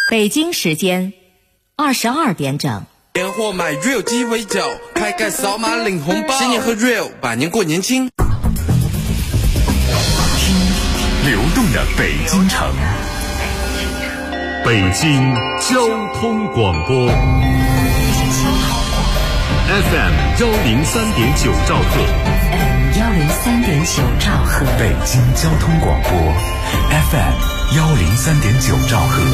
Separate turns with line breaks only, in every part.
北京时间22点整。
年货买 Real 鸡尾酒，开盖扫码领红包，新年喝 Real， 百年过年轻。
听流动的北京城，北京交通广播 FM 103.9兆赫
103.9兆赫，
北京交通广播 FM 103.9兆赫。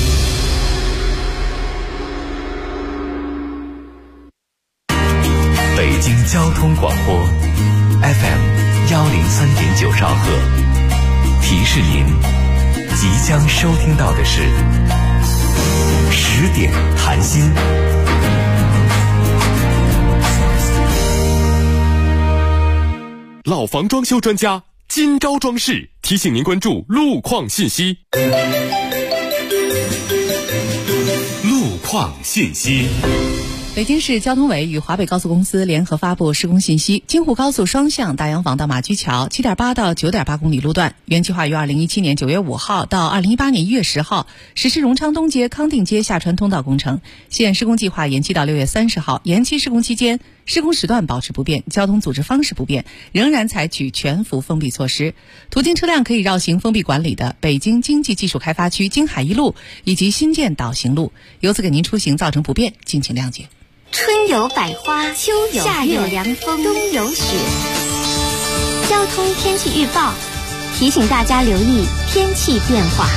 北京交通广播 FM 103.9兆赫，提示您即将收听到的是10点谈心。
老房装修专家金招装饰提醒您关注路况信息。路况信息。
北京市交通委与华北高速公司联合发布施工信息：京沪高速双向大洋坊到马驹桥 7.8 到 9.8 公里路段，原计划于2017年9月5号到2018年1月10号实施荣昌东街、康定街下穿通道工程，现施工计划延期到6月30号。延期施工期间，施工时段保持不变，交通组织方式不变，仍然采取全幅封闭措施。途经车辆可以绕行封闭管理的北京经济技术开发区京海一路以及新建导行路，由此给您出行造成不便，敬请谅解。
春有百花，秋有夏有凉风，冬有雪。交通天气预报提醒大家留意天气变化。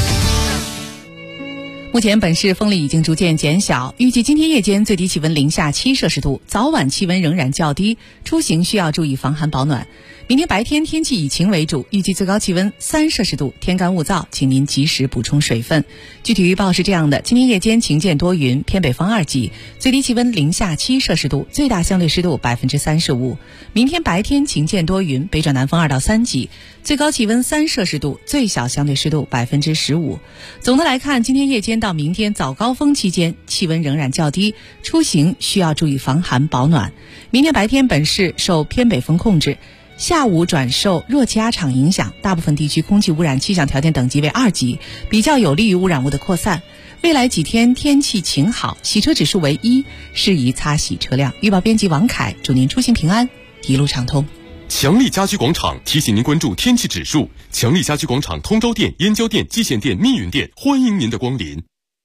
目前本市风力已经逐渐减小，预计今天夜间最低气温零下7摄氏度，早晚气温仍然较低，出行需要注意防寒保暖。明天白天天气以晴为主，预计最高气温3摄氏度，天干物燥，请您及时补充水分。具体预报是这样的：今天夜间晴间多云，偏北风2级，最低气温零下7摄氏度，最大相对湿度35%。明天白天晴间多云，北转南风2到3级，最高气温3摄氏度，最小相对湿度15%。总的来看，今天夜间到明天早高峰期间气温仍然较低，出行需要注意防寒保暖。明天白天本市受偏北风控制，下午转受弱气压场影响，大部分地区空气污染气象条件等级为2级，比较有利于污染物的扩散。未来几天天气晴好，洗车指数为1，适宜擦洗车辆。预报编辑王凯，祝您出行平安，一路畅通。
强力家居广场提醒您关注天气指数。强力家居广场通州店、燕郊店、蓟县店、密云店欢迎您的光临。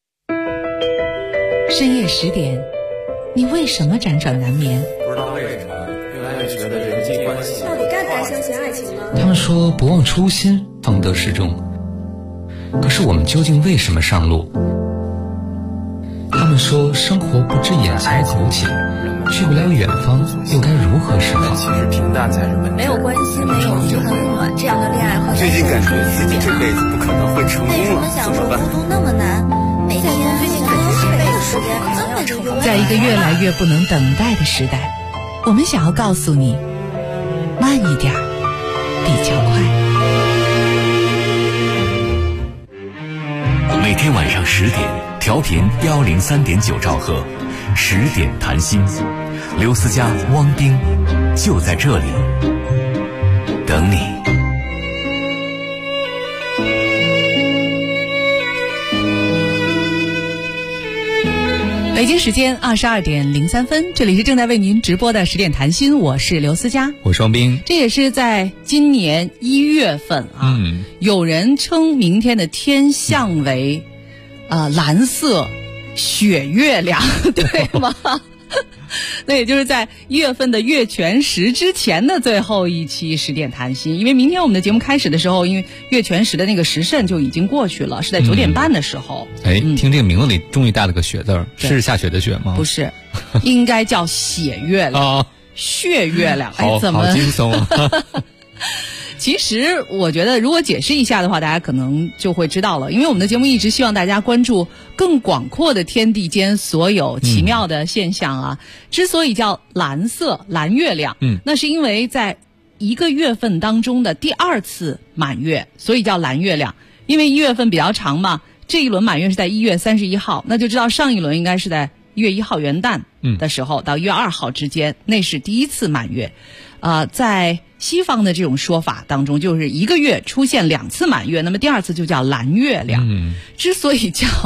深夜10点，你为什么辗转难眠？
不知道为什么越来越觉得人际关系
到底该不该相信爱情呢？
他们说不忘初心方得始终，可是我们究竟为什么上路？他们说生活不止眼前苟且，去不了远方又该如何是好？
其实平淡才是本质。
没有关系，没有一很暖，这样的恋爱会
最近感觉自己这辈子不可能会成功了，怎么办？
孤独那么难，每天最近感觉这辈子时间可能要成功。
在一个越来越不能等待的时代，我们想要告诉你，慢一点比较快。
每天晚上10点，调频103.9兆赫，10点谈心，刘思佳、汪冰就在这里等你。
北京时间22点03分，这里是正在为您直播的10点谈心，我是刘思佳，
我是汪冰。
这也是在今年1月份啊，有人称明天的天象为蓝色雪月亮，对吗？那也就是在1月份的月全食之前的最后一期10点谈心，因为明天我们的节目开始的时候，因为月全食的那个时辰就已经过去了，是在9点半的时候。
听这个名字里终于带了个雪字儿，是下雪的雪吗？
不是，应该叫血月亮，血月亮。
好惊悚啊！
其实我觉得如果解释一下的话，大家可能就会知道了，因为我们的节目一直希望大家关注更广阔的天地间所有奇妙的现象啊。之所以叫蓝色蓝月亮，那是因为在一个月份当中的第2次满月，所以叫蓝月亮。因为1月份比较长嘛，这一轮满月是在1月31号，那就知道上一轮应该是在1月1号元旦的时候到1月2号之间，那是第1次满月。在西方的这种说法当中，就是一个月出现2次满月，那么第2次就叫蓝月亮。之所以叫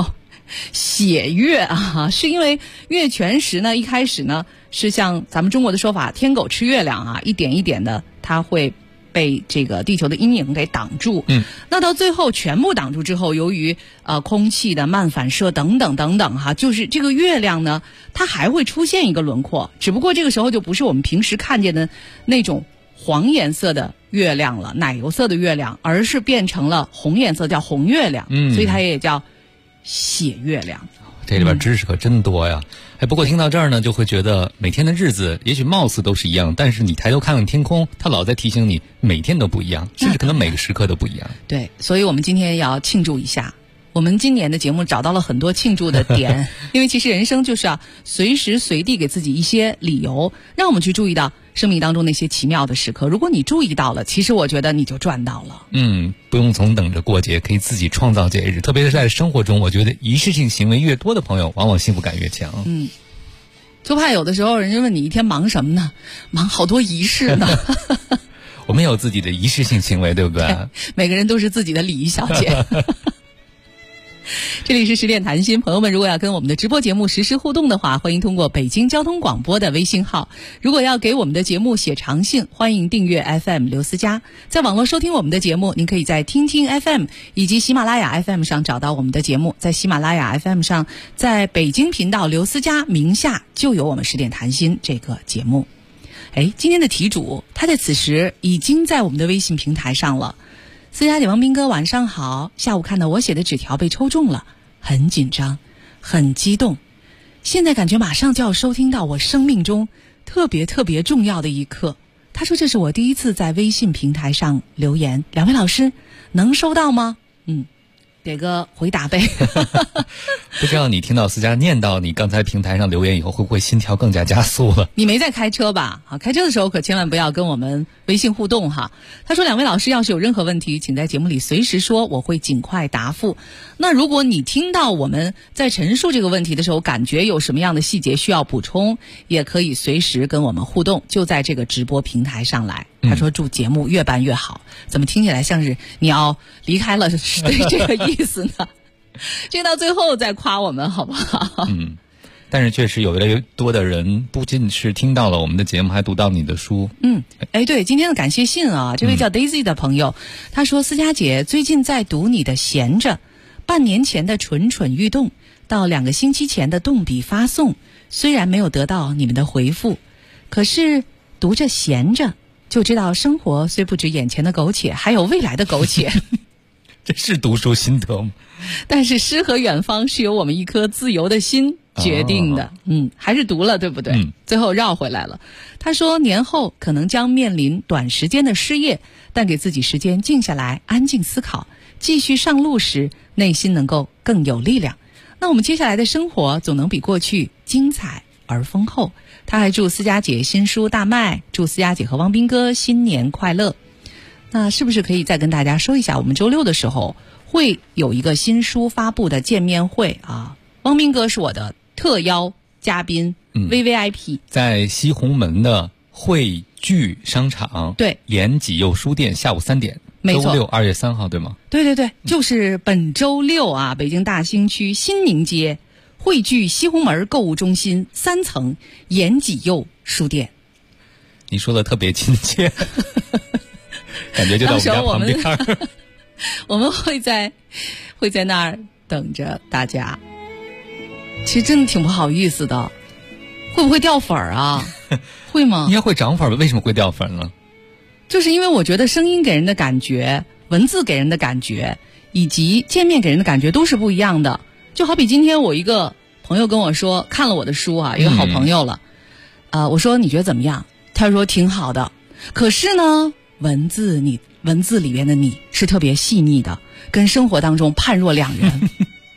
血月啊，是因为月全食呢，一开始呢是像咱们中国的说法，天狗吃月亮啊，一点一点的它会被这个地球的阴影给挡住。那到最后全部挡住之后，由于空气的漫反射等等等等哈，就是这个月亮呢，它还会出现一个轮廓，只不过这个时候就不是我们平时看见的那种黄颜色的月亮了，奶油色的月亮，而是变成了红颜色，叫红月亮。所以它也叫血月亮。
这里边知识可真多呀！不过听到这儿呢，就会觉得每天的日子也许貌似都是一样，但是你抬头看看天空，它老在提醒你每天都不一样，甚至可能每个时刻都不一样。
对，所以我们今天要庆祝一下。我们今年的节目找到了很多庆祝的点，因为其实人生就是要随时随地给自己一些理由，让我们去注意到生命当中那些奇妙的时刻。如果你注意到了，其实我觉得你就赚到了。
不用总等着过节，可以自己创造节日。特别是在生活中，我觉得仪式性行为越多的朋友，往往幸福感越强。
就怕有的时候人家问你一天忙什么呢？忙好多仪式呢。
我们有自己的仪式性行为，对不对？
每个人都是自己的礼仪小姐。这里是10点谈心，朋友们如果要跟我们的直播节目实时互动的话，欢迎通过北京交通广播的微信号。如果要给我们的节目写长信，欢迎订阅 FM 刘思佳。在网络收听我们的节目，您可以在听听 FM 以及喜马拉雅 FM 上找到我们的节目。在喜马拉雅 FM 上，在北京频道刘思佳名下就有我们10点谈心这个节目。今天的题主他在此时已经在我们的微信平台上了。思佳姐、王斌哥晚上好，下午看到我写的纸条被抽中了，很紧张很激动，现在感觉马上就要收听到我生命中特别特别重要的一刻。他说这是我第一次在微信平台上留言，两位老师能收到吗？给个回答呗。
不知道你听到思佳念到你刚才平台上留言以后，会不会心跳更加加速了？
你没在开车吧？好，开车的时候可千万不要跟我们微信互动哈。他说两位老师要是有任何问题，请在节目里随时说，我会尽快答复。那如果你听到我们在陈述这个问题的时候，感觉有什么样的细节需要补充，也可以随时跟我们互动，就在这个直播平台上来。他说祝节目越办越好，怎么听起来像是你要离开了对这个意思呢？这到最后再夸我们好不好？
但是确实有越来越多的人不仅是听到了我们的节目，还读到你的书。
对，今天的感谢信啊，这位叫 Daisy 的朋友，他说思佳姐最近在读你的闲着，半年前的蠢蠢欲动到2个星期前的动笔发送，虽然没有得到你们的回复，可是读着闲着就知道生活虽不止眼前的苟且，还有未来的苟且。
这是读书心得吗？
但是诗和远方是由我们一颗自由的心决定的。还是读了，对不对？最后绕回来了。他说年后可能将面临短时间的失业，但给自己时间静下来安静思考，继续上路时内心能够更有力量。那我们接下来的生活总能比过去精彩而丰厚。他还祝思佳姐新书大卖，祝思佳姐和汪斌哥新年快乐。那是不是可以再跟大家说一下，我们周6的时候会有一个新书发布的见面会啊？汪斌哥是我的特邀嘉宾，VVIP，
在西红门的汇聚商场，
对，延
吉佑书店，下午3点，
没错，
周6 2月3号，对吗？
对，就是本周6啊，北京大兴区新宁街汇聚西红门购物中心3层延吉佑书店。
你说的特别亲切。感觉就在我们家旁边。
我们会在那儿等着大家。其实真的挺不好意思的，会不会掉粉啊？会吗？
应该会涨粉，为什么会掉粉呢？
就是因为我觉得声音给人的感觉，文字给人的感觉，以及见面给人的感觉都是不一样的。就好比今天我一个朋友跟我说看了我的书啊，一个好朋友了，我说你觉得怎么样？他说挺好的，可是呢文字里面的你是特别细腻的，跟生活当中判若两人。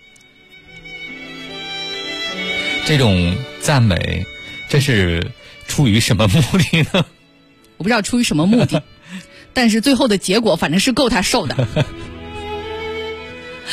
这种赞美，这是出于什么目的呢？
我不知道出于什么目的，但是最后的结果反正是够他受的。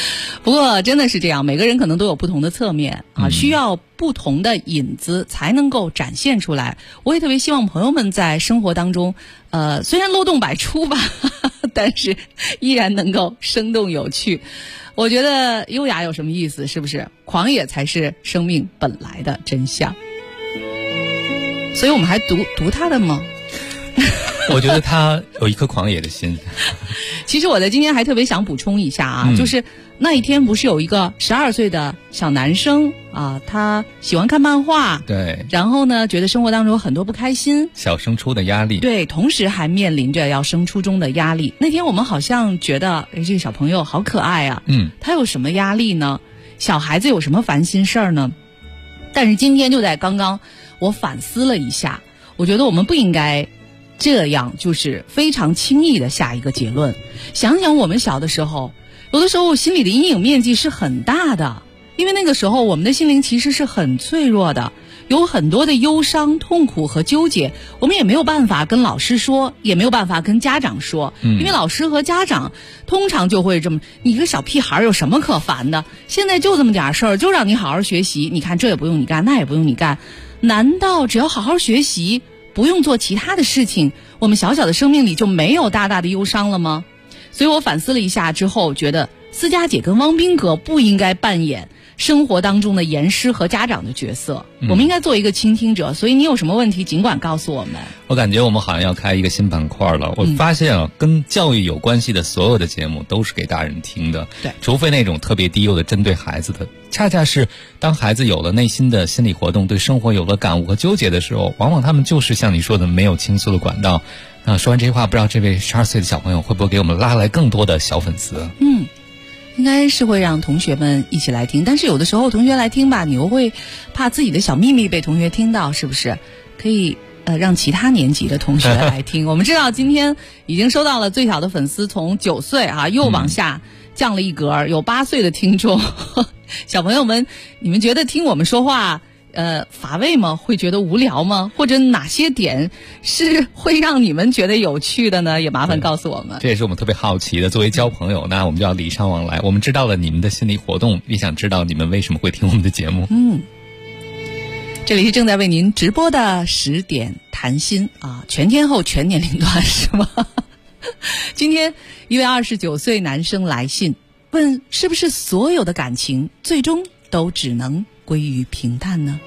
不过真的是这样，每个人可能都有不同的侧面啊，需要不同的引子才能够展现出来。我也特别希望朋友们在生活当中，虽然漏洞百出吧，但是依然能够生动有趣。我觉得优雅有什么意思？是不是？狂野才是生命本来的真相。所以我们还读他的吗？
我觉得他有一颗狂野的心。
其实我在今天还特别想补充一下啊，就是那一天不是有一个12岁的小男生啊，他喜欢看漫画，
对，
然后呢觉得生活当中有很多不开心，
小升初的压力，
对，同时还面临着要升初中的压力。那天我们好像觉得这个小朋友好可爱啊，他有什么压力呢？小孩子有什么烦心事儿呢？但是今天就在刚刚我反思了一下，我觉得我们不应该这样就是非常轻易的下一个结论。想想我们小的时候，有的时候我心里的阴影面积是很大的，因为那个时候我们的心灵其实是很脆弱的，有很多的忧伤、痛苦和纠结，我们也没有办法跟老师说，也没有办法跟家长说，因为老师和家长通常就会这么，你一个小屁孩有什么可烦的？现在就这么点事儿，就让你好好学习，你看这也不用你干，那也不用你干，难道只要好好学习，不用做其他的事情，我们小小的生命里就没有大大的忧伤了吗？所以我反思了一下之后，觉得思佳姐跟汪斌哥不应该扮演生活当中的严师和家长的角色，我们应该做一个倾听者。所以你有什么问题尽管告诉我们。
我感觉我们好像要开一个新板块了。我发现啊，跟教育有关系的所有的节目都是给大人听的，
对，
除非那种特别低幼的针对孩子的。恰恰是当孩子有了内心的心理活动，对生活有了感悟和纠结的时候，往往他们就是像你说的没有倾诉的管道。说完这些话，不知道这位12岁的小朋友会不会给我们拉来更多的小粉丝？
应该是会让同学们一起来听，但是有的时候同学来听吧，你又会怕自己的小秘密被同学听到，是不是？可以让其他年级的同学来听。我们知道今天已经收到了最小的粉丝从9岁啊又往下降了一格，有8岁的听众。小朋友们，你们觉得听我们说话乏味吗？会觉得无聊吗？或者哪些点是会让你们觉得有趣的呢？也麻烦告诉我们。
这也是我们特别好奇的。作为交朋友，那我们就要礼尚往来。我们知道了你们的心理活动，也想知道你们为什么会听我们的节目。
这里是正在为您直播的10点谈心啊，全天候全年龄段是吗？今天一位29岁男生来信问，是不是所有的感情最终都只能归于平淡呢？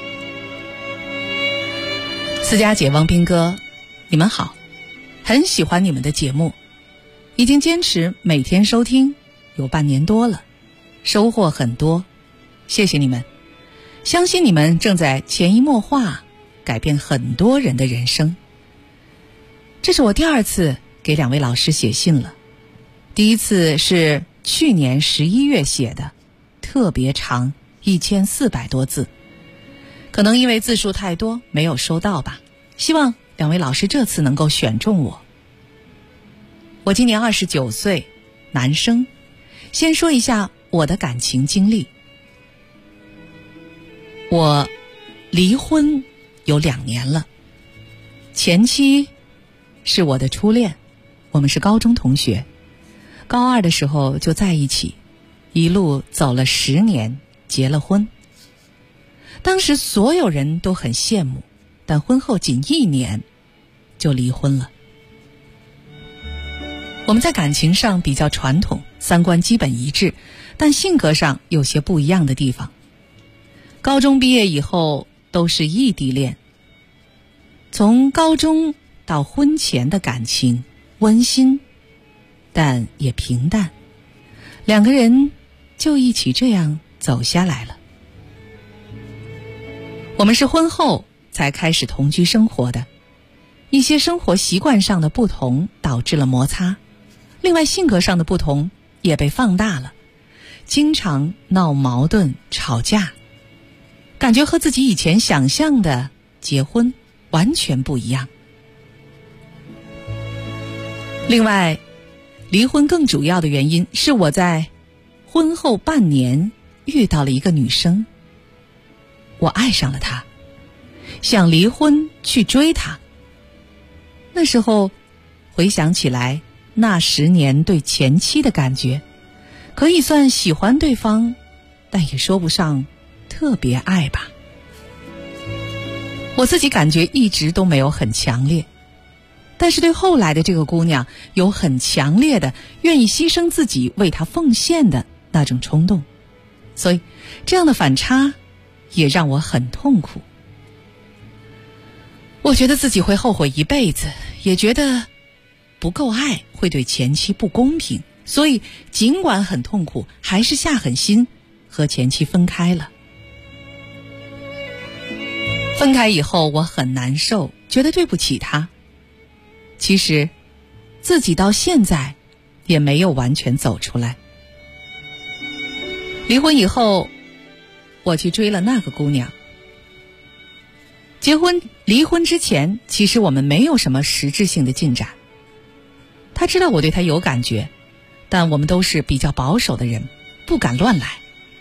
思佳姐、汪斌哥，你们好，很喜欢你们的节目，已经坚持每天收听有半年多了，收获很多，谢谢你们，相信你们正在潜移默化改变很多人的人生。这是我第2次给2位老师写信了，第一次是去年11月写的，特别长，1400多字，可能因为字数太多没有收到吧，希望2位老师这次能够选中我。我今年29岁，男生。先说一下我的感情经历。我离婚有2年了，前妻是我的初恋，我们是高中同学，高2的时候就在一起，一路走了10年，结了婚。当时所有人都很羡慕，但婚后仅1年就离婚了。我们在感情上比较传统，3观基本一致，但性格上有些不一样的地方。高中毕业以后都是异地恋，从高中到婚前的感情温馨，但也平淡，2个人就一起这样走下来了。我们是婚后才开始同居生活的，一些生活习惯上的不同导致了摩擦，另外性格上的不同也被放大了，经常闹矛盾吵架，感觉和自己以前想象的结婚完全不一样。另外，离婚更主要的原因是我在婚后半年遇到了一个女生，我爱上了她，想离婚去追她。那时候回想起来，那10年对前妻的感觉， 可以算喜欢对方，但也说不上特别爱吧。我自己感觉一直都没有很强烈，但是对后来的这个姑娘有很强烈的愿意牺牲自己为她奉献的那种冲动，所以这样的反差也让我很痛苦。我觉得自己会后悔一辈子，也觉得不够爱会对前妻不公平，所以尽管很痛苦，还是下狠心和前妻分开了。分开以后我很难受，觉得对不起他。其实自己到现在也没有完全走出来。离婚以后我去追了那个姑娘。离婚之前其实我们没有什么实质性的进展。他知道我对他有感觉，但我们都是比较保守的人，不敢乱来。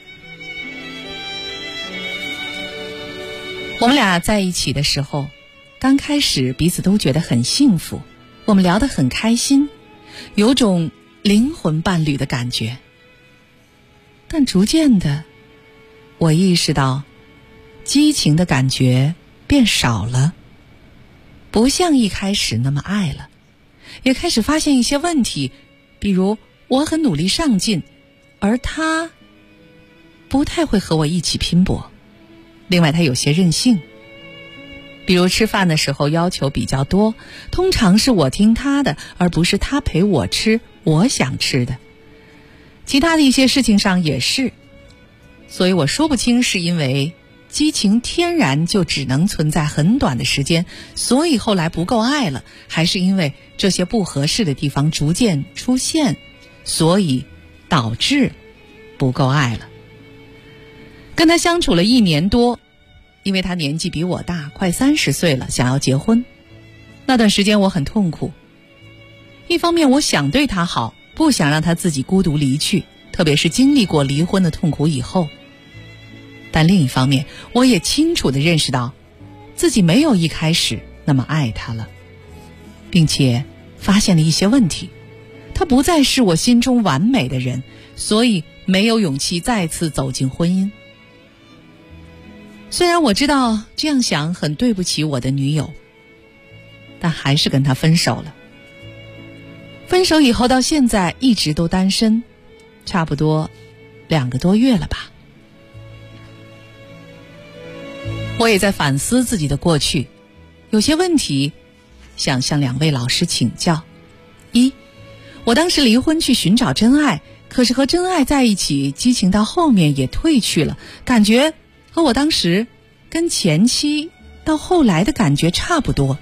我们俩在一起的时候，刚开始彼此都觉得很幸福，我们聊得很开心，有种灵魂伴侣的感觉。但逐渐的，我意识到激情的感觉变少了，不像一开始那么爱了，也开始发现一些问题，比如我很努力上进，而他不太会和我一起拼搏。另外他有些任性，比如吃饭的时候要求比较多，通常是我听他的，而不是他陪我吃我想吃的。其他的一些事情上也是，所以我说不清是因为激情天然就只能存在很短的时间，所以后来不够爱了，还是因为这些不合适的地方逐渐出现，所以导致不够爱了。跟他相处了1年多，因为他年纪比我大，快30岁了，想要结婚。那段时间我很痛苦，一方面我想对他好，不想让他自己孤独离去，特别是经历过离婚的痛苦以后。但另一方面，我也清楚地认识到自己没有一开始那么爱他了，并且发现了一些问题。他不再是我心中完美的人，所以没有勇气再次走进婚姻。虽然我知道这样想很对不起我的女友，但还是跟她分手了。分手以后到现在一直都单身，差不多2个多月了吧。我也在反思自己的过去，有些问题想向2位老师请教。一，我当时离婚去寻找真爱，可是和真爱在一起，激情到后面也褪去了，感觉和我当时跟前妻到后来的感觉差不多。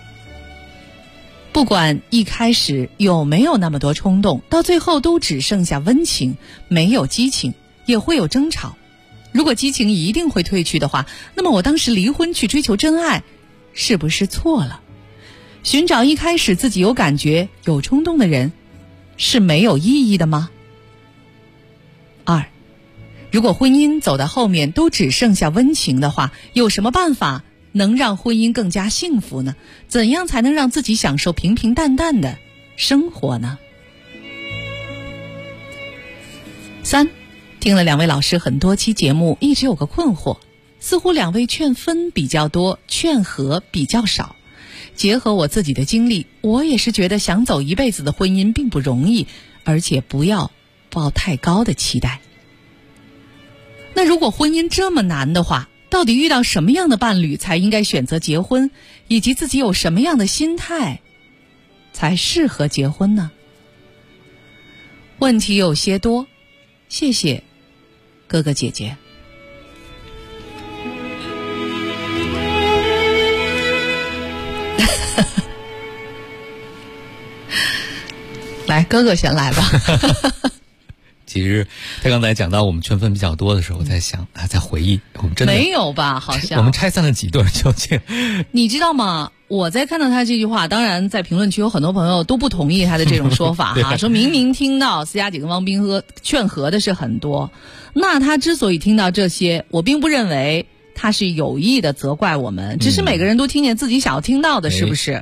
不管一开始有没有那么多冲动，到最后都只剩下温情，没有激情，也会有争吵。如果激情一定会褪去的话，那么我当时离婚去追求真爱，是不是错了？寻找一开始自己有感觉、有冲动的人，是没有意义的吗？二，如果婚姻走到后面都只剩下温情的话，有什么办法能让婚姻更加幸福呢？怎样才能让自己享受平平淡淡的生活呢？三，听了2位老师很多期节目，一直有个困惑，似乎2位劝分比较多，劝和比较少。结合我自己的经历，我也是觉得想走一辈子的婚姻并不容易，而且不要抱太高的期待。那如果婚姻这么难的话，到底遇到什么样的伴侣才应该选择结婚，以及自己有什么样的心态才适合结婚呢？问题有些多，谢谢哥哥姐姐。来，哥哥先来吧。
其实他刚才讲到我们劝分比较多的时候，我在想在回忆，我们真的
没有吧？好像
我们拆散了几对究竟？
你知道吗？我在看到他这句话，当然在评论区有很多朋友都不同意他的这种说法哈，说明明听到思佳姐跟汪斌劝和的是很多，那他之所以听到这些，我并不认为他是有意的责怪我们，只是每个人都听见自己想要听到的，是不是？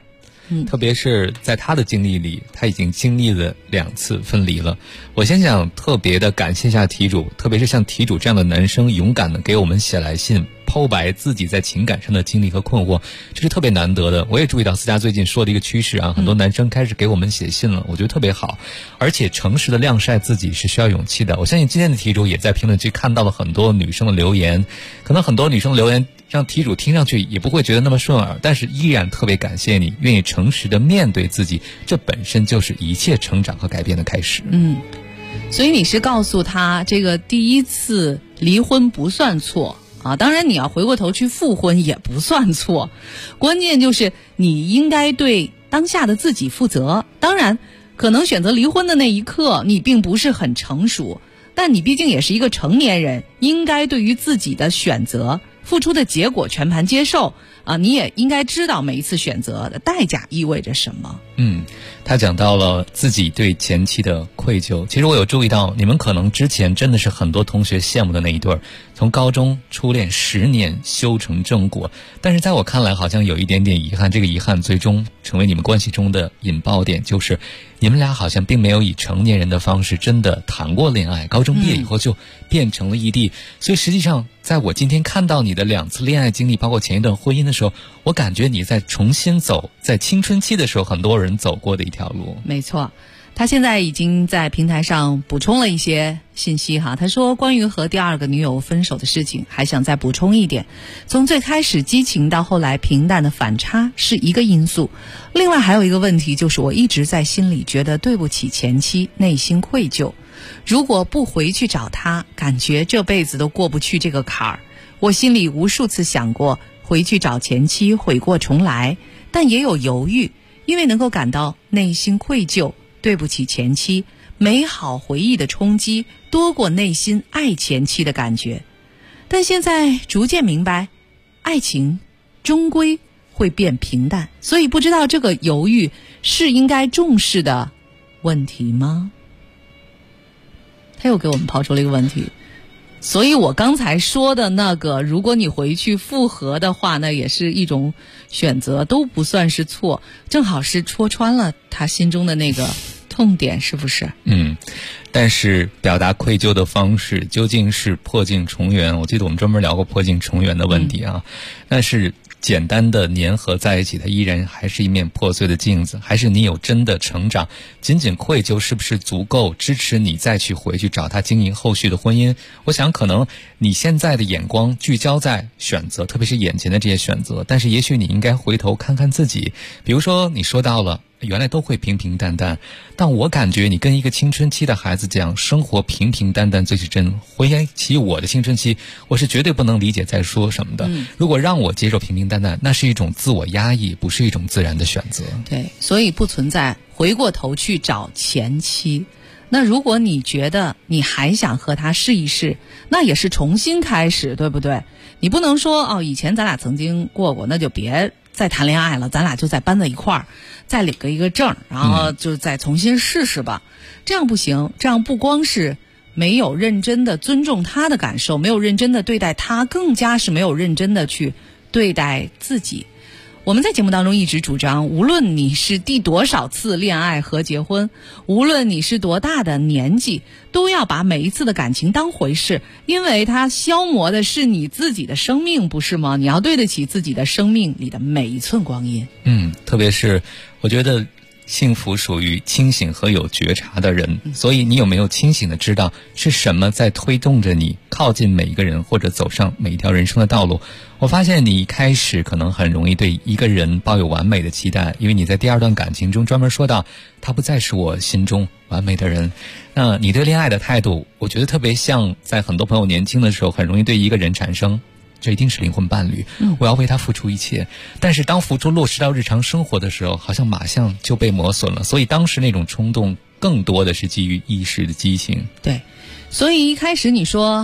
特别是在他的经历里，他已经经历了2次分离了。我先想特别的感谢一下题主，特别是像题主这样的男生，勇敢的给我们写来信，剖白自己在情感上的经历和困惑，这是特别难得的。我也注意到思佳最近说的一个趋势啊，很多男生开始给我们写信了，我觉得特别好。而且诚实的晾晒自己是需要勇气的。我相信今天的题主也在评论区看到了很多女生的留言，可能很多女生的留言让题主听上去也不会觉得那么顺耳，但是依然特别感谢你愿意诚实的面对自己，这本身就是一切成长和改变的开始。
所以你是告诉他，这个第一次离婚不算错啊，当然你要回过头去复婚也不算错，关键就是你应该对当下的自己负责。当然可能选择离婚的那一刻你并不是很成熟，但你毕竟也是一个成年人，应该对于自己的选择付出的结果全盘接受啊，你也应该知道每一次选择的代价意味着什么。
他讲到了自己对前妻的愧疚。其实我有注意到，你们可能之前真的是很多同学羡慕的那一对儿，从高中初恋10年修成正果，但是在我看来好像有一点点遗憾，这个遗憾最终成为你们关系中的引爆点，就是你们俩好像并没有以成年人的方式真的谈过恋爱，高中毕业以后就变成了异地。所以实际上在我今天看到你的2次恋爱经历，包括前一段婚姻的时候，我感觉你在重新走在青春期的时候很多人走过的一条路。
没错，他现在已经在平台上补充了一些信息哈。他说关于和第2个女友分手的事情，还想再补充一点，从最开始激情到后来平淡的反差是一个因素，另外还有一个问题，就是我一直在心里觉得对不起前妻，内心愧疚，如果不回去找他，感觉这辈子都过不去这个坎儿。我心里无数次想过回去找前妻悔过重来，但也有犹豫，因为能够感到内心愧疚，对不起前妻，美好回忆的冲击多过内心爱前妻的感觉。但现在逐渐明白，爱情终归会变平淡，所以不知道这个犹豫是应该重视的问题吗？他又给我们抛出了一个问题，所以我刚才说的那个，如果你回去复合的话，那也是一种选择，都不算是错，正好是戳穿了他心中的那个痛点，是不是？
但是表达愧疚的方式究竟是破镜重圆？我记得我们专门聊过破镜重圆的问题啊，但是简单的粘合在一起，它依然还是一面破碎的镜子，还是你有真的成长？仅仅愧疚是不是足够支持你再去回去找他经营后续的婚姻？我想可能你现在的眼光聚焦在选择，特别是眼前的这些选择，但是也许你应该回头看看自己。比如说你说到了原来都会平平淡淡，但我感觉你跟一个青春期的孩子讲生活平平淡淡最是真。回想起我的青春期，我是绝对不能理解在说什么的。如果让我接受平平淡淡，那是一种自我压抑，不是一种自然的选择。
对，所以不存在回过头去找前妻。那如果你觉得你还想和他试一试，那也是重新开始，对不对？你不能说以前咱俩曾经过，那就别再谈恋爱了，咱俩就再搬在一块儿，再领个一个证，然后就再重新试试吧。这样不行，这样不光是没有认真的尊重他的感受，没有认真的对待他，更加是没有认真的去对待自己。我们在节目当中一直主张，无论你是第多少次恋爱和结婚，无论你是多大的年纪，都要把每一次的感情当回事，因为它消磨的是你自己的生命，不是吗？你要对得起自己的生命里的每一寸光阴。
特别是我觉得幸福属于清醒和有觉察的人，所以你有没有清醒的知道是什么在推动着你靠近每一个人，或者走上每一条人生的道路？我发现你一开始可能很容易对一个人抱有完美的期待，因为你在第2段感情中专门说到他不再是我心中完美的人。那你对恋爱的态度，我觉得特别像在很多朋友年轻的时候很容易对一个人产生这一定是灵魂伴侣，我要为他付出一切。但是当付出落实到日常生活的时候，好像马上就被磨损了。所以当时那种冲动更多的是基于一时的激情。
对，所以一开始你说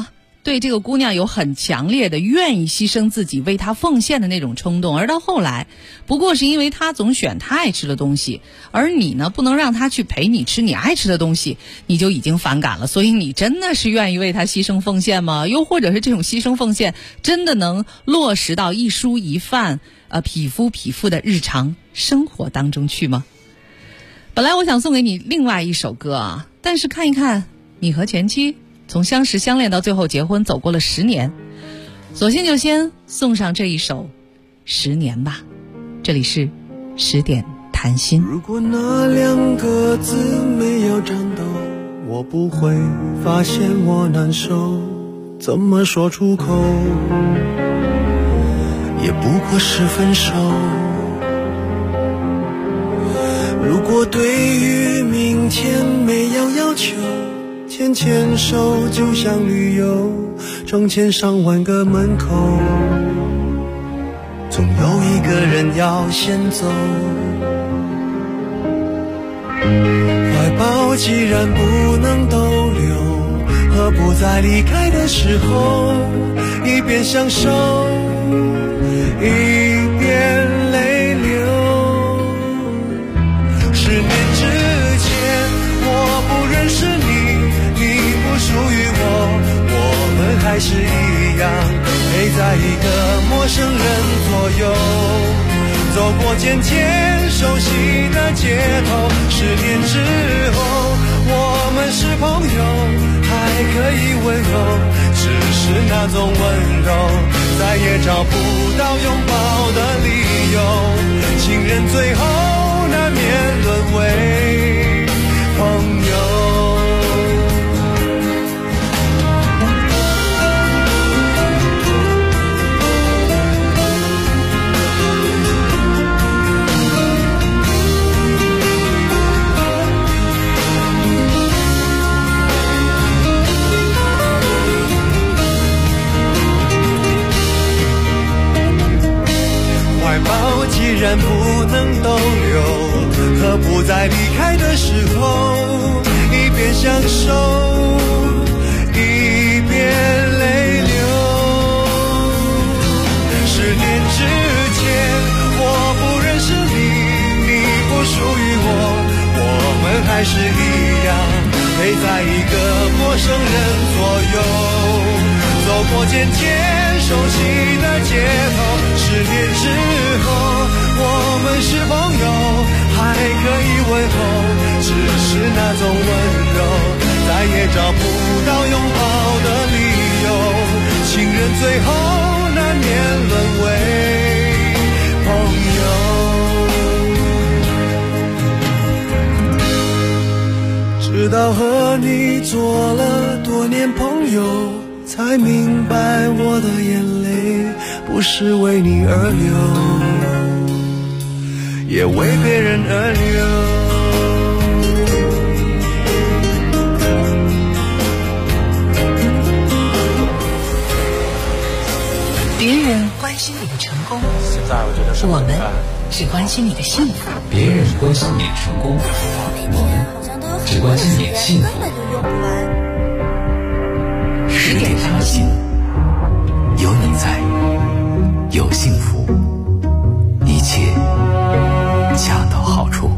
对这个姑娘有很强烈的愿意牺牲自己为她奉献的那种冲动，而到后来不过是因为她总选她爱吃的东西，而你呢不能让她去陪你吃你爱吃的东西，你就已经反感了。所以你真的是愿意为她牺牲奉献吗？又或者是这种牺牲奉献真的能落实到一蔬一饭匹夫匹妇的日常生活当中去吗？本来我想送给你另外一首歌啊，但是看一看你和前妻从相识相恋到最后结婚走过了10年，索性就先送上这一首10年吧。这里是10点谈心。
如果那2个字没有颤抖，我不会发现我难受，怎么说出口也不过是分手。如果对于明天没有要求，牵牵手就像旅游，成千上万个门口，总有一个人要先走。怀抱既然不能逗留，何不在离开的时候一边享受一边泪流。10年之前我不认识你，你不属于我们还是一样陪在一个陌生人左右，走过渐渐熟悉的街头。10年之后我们是朋友，还可以问候，只是那种温柔再也找不到拥抱的理由。情人最后难免沦为朋友。怀抱既然不能逗留，何不在离开的时候一边享受一边泪流。10年之前我不认识你，你不属于我们还是一样陪在一个陌生人左右，走过渐渐熟悉的街头。10年之后我们是朋友，还可以问候，只是那种温柔再也找不到拥抱的理由。情人最后难免沦为朋友。直到和你做了多年朋友，才明白我的眼泪不是为你而流，也为别人而流。
别人关心你的成功，
现在我觉得
我们只关心你的幸福。
别人关心你的成功，我们只关心你的幸福。
10点谈心，有你在，有幸福，一切恰到好处。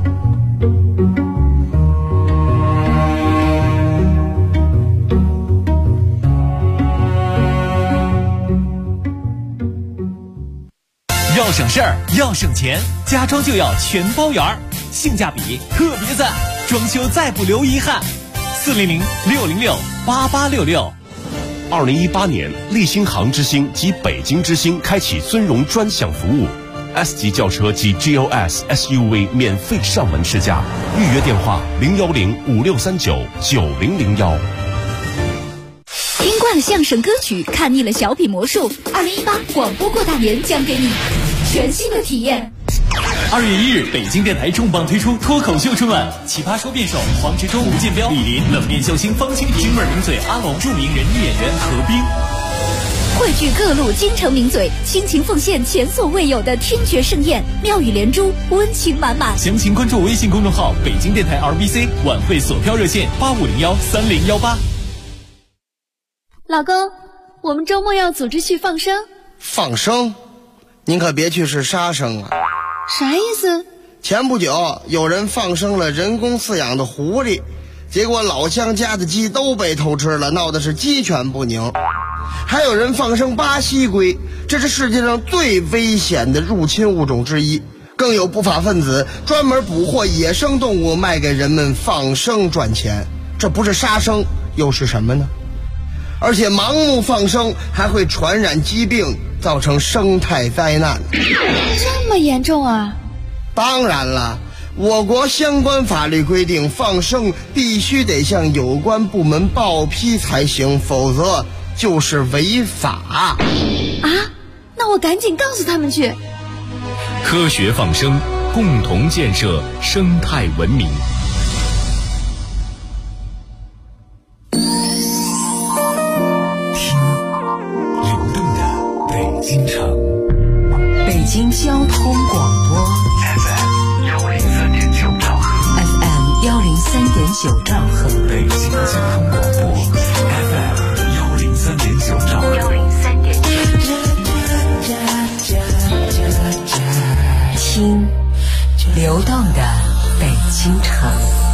要省事儿，要省钱，家装就要全包圆儿，性价比特别赞，装修再不留遗憾。400-606-8866。
2018年，立新航之星及北京之星开启尊荣专享服务 ，S 级轿车及 GLS SUV 免费上门试驾，预约电话010-5639-9001。
听惯了相声歌曲，看腻了小品魔术，2018广播过大年将给你全新的体验。
2月1日，北京电台重磅推出脱口秀春晚，奇葩说辩手黄执中、吴建彪、李林，冷面笑星方清平、京味名嘴阿龙，著名人艺演员何冰，
汇聚各路京城名嘴，倾情奉献前所未有的听觉盛宴，妙语连珠，温情满满。
详情关注微信公众号北京电台 RBC， 晚会索票热线8501-3018。
老公，
我们周末要组织去放生。
放生？您可别去是杀生啊。
啥意思？
前不久有人放生了人工饲养的狐狸，结果老乡家的鸡都被偷吃了，闹的是鸡犬不宁。还有人放生巴西龟，这是世界上最危险的入侵物种之一。更有不法分子专门捕获野生动物卖给人们放生赚钱，这不是杀生又是什么呢？而且盲目放生还会传染疾病，造成生态灾难。
这么严重啊？
当然了，我国相关法律规定，放生必须得向有关部门报批才行，否则就是违法。
啊？那我赶紧告诉他们去。
科学放生，共同建设生态文明。京城，
北京交通广播
FM 103.9兆赫
，FM 103.9兆赫，
北京交通广播 FM 103.9兆赫，103.9。
听流动的北京城。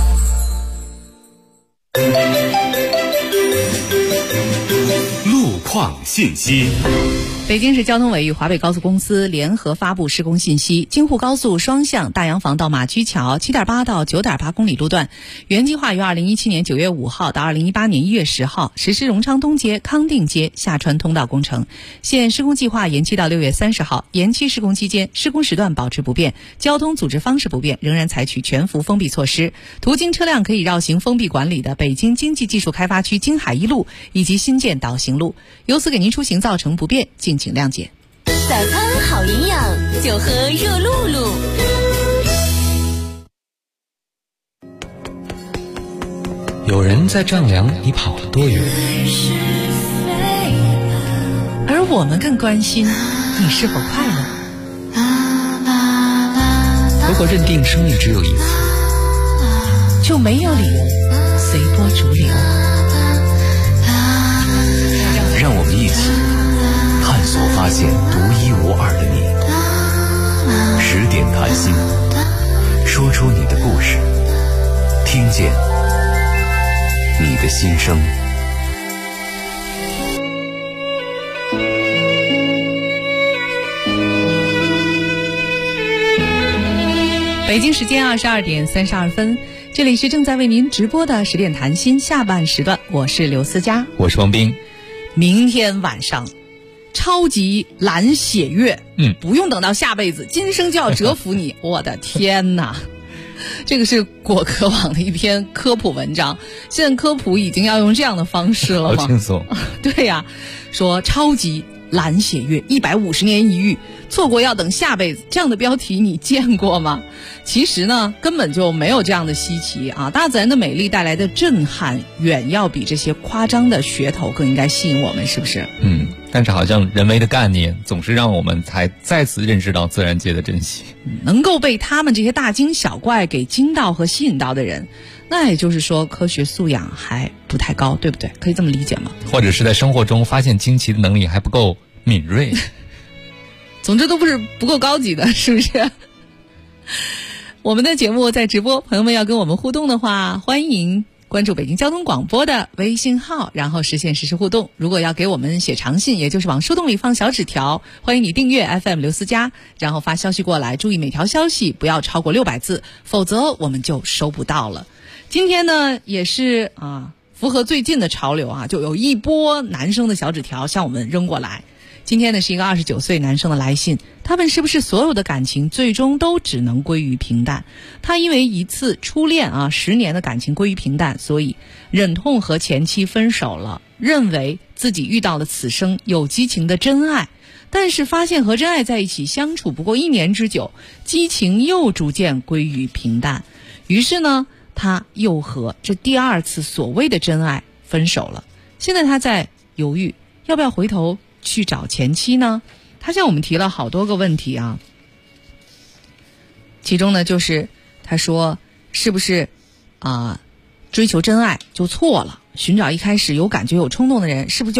路况信息。
北京市交通委与华北高速公司联合发布施工信息：京沪高速双向大洋房到马驹桥 7.8 到 9.8 公里路段，原计划于2017年9月5号到2018年1月10号实施荣昌东街、康定街下穿通道工程，现施工计划延期到6月30号。延期施工期间，施工时段保持不变，交通组织方式不变，仍然采取全幅封闭措施。途经车辆可以绕行封闭管理的北京经济技术开发区京海一路以及新建导行路，由此给您出行造成不便，敬请谅解。
早餐好营养，就喝热露露。
有人在丈量你跑了多远，
而我们更关心你是否快乐。
如果认定生命只有一次，
就没有理由随波逐流。
让我们一起探索发现独一无二的你。10点谈心，说出你的故事，听见你的心声。
北京时间22点32分，这里是正在为您直播的10点谈心下半时段，我是刘思佳，
我是王斌。
明天晚上超级蓝血月，不用等到下辈子，今生就要折服你。我的天哪，这个是果壳网的一篇科普文章，现在科普已经要用这样的方式了吗？
好轻松。
对呀，说超级蓝血月150年一遇，错过要等下辈子，这样的标题你见过吗？其实呢，根本就没有这样的稀奇啊！大自然的美丽带来的震撼，远要比这些夸张的噱头更应该吸引我们，是不是？
但是好像人为的概念总是让我们才再次认识到自然界的珍惜。
能够被他们这些大惊小怪给惊到和吸引到的人，那也就是说科学素养还不太高，对不对？可以这么理解吗？
或者是在生活中发现惊奇的能力还不够敏锐。
总之都不是不够高级的，是不是？我们的节目在直播，朋友们要跟我们互动的话，欢迎关注北京交通广播的微信号，然后实现实时互动。如果要给我们写长信，也就是往树洞里放小纸条，欢迎你订阅 FM 刘思佳，然后发消息过来，注意每条消息不要超过600字，否则我们就收不到了。今天呢，也是符合最近的潮流就有一波男生的小纸条向我们扔过来。今天呢是一个29岁男生的来信，他问是不是所有的感情最终都只能归于平淡。他因为一次初恋10年的感情归于平淡，所以忍痛和前妻分手了，认为自己遇到了此生有激情的真爱。但是发现和真爱在一起相处不过1年之久，激情又逐渐归于平淡，于是呢他又和这第2次所谓的真爱分手了。现在他在犹豫要不要回头去找前妻呢？他向我们提了好多个问题其中呢就是他说是不是追求真爱就错了，寻找一开始有感觉有冲动的人是不是就